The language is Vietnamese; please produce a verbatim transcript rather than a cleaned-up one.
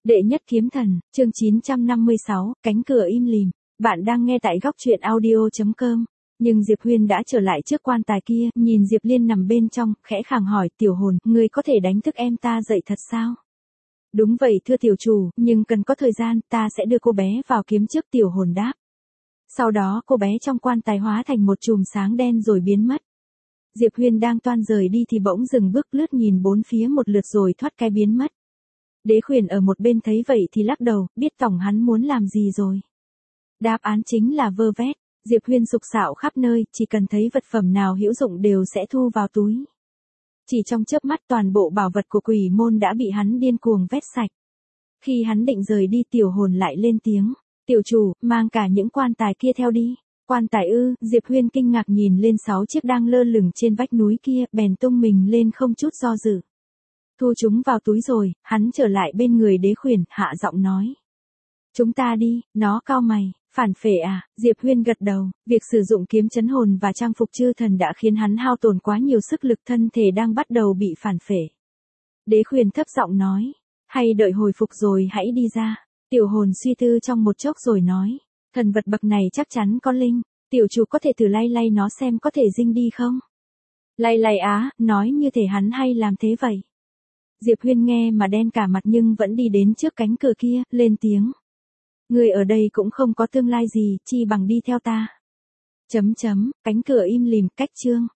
Đệ nhất kiếm thần, chương chín trăm năm mươi sáu, cánh cửa im lìm. Bạn đang nghe tại góc truyện audio chấm com. Nhưng Diệp Huyên đã trở lại trước quan tài kia, nhìn Diệp Liên nằm bên trong, khẽ khàng hỏi, tiểu hồn, ngươi có thể đánh thức em ta dậy thật sao? Đúng vậy thưa tiểu chủ, nhưng cần có thời gian, ta sẽ đưa cô bé vào kiếm trước, tiểu hồn đáp. Sau đó cô bé trong quan tài hóa thành một chùm sáng đen rồi biến mất. Diệp Huyên đang toan rời đi thì bỗng dừng bước lướt nhìn bốn phía một lượt rồi thoát cái biến mất. Đế Khuyển ở một bên thấy vậy thì lắc đầu, biết tổng hắn muốn làm gì rồi. Đáp án chính là vơ vét. Diệp Huyên sục sạo khắp nơi, chỉ cần thấy vật phẩm nào hữu dụng đều sẽ thu vào túi. Chỉ trong chớp mắt toàn bộ bảo vật của quỷ môn đã bị hắn điên cuồng vét sạch. Khi hắn định rời đi tiểu hồn lại lên tiếng, tiểu chủ, mang cả những quan tài kia theo đi. Quan tài ư? Diệp Huyên kinh ngạc nhìn lên sáu chiếc đang lơ lửng trên vách núi kia, bèn tung mình lên không chút do dự. Thu chúng vào túi rồi, hắn trở lại bên người Đế Khuyển, hạ giọng nói. Chúng ta đi, nó cau mày, phản phệ à? Diệp Huyên gật đầu, việc sử dụng kiếm chấn hồn và trang phục chư thần đã khiến hắn hao tổn quá nhiều sức lực, thân thể đang bắt đầu bị phản phệ. Đế Khuyển thấp giọng nói, hay đợi hồi phục rồi hãy đi ra. Tiểu hồn suy tư trong một chốc rồi nói, thần vật bậc này chắc chắn có linh, tiểu chủ có thể thử lay lay nó xem có thể dinh đi không? Lay lay á, nói như thể hắn hay làm thế vậy. Diệp Huyên nghe mà đen cả mặt nhưng vẫn đi đến trước cánh cửa kia, lên tiếng. Người ở đây cũng không có tương lai gì, chi bằng đi theo ta. Chấm chấm, cánh cửa im lìm, cách chương.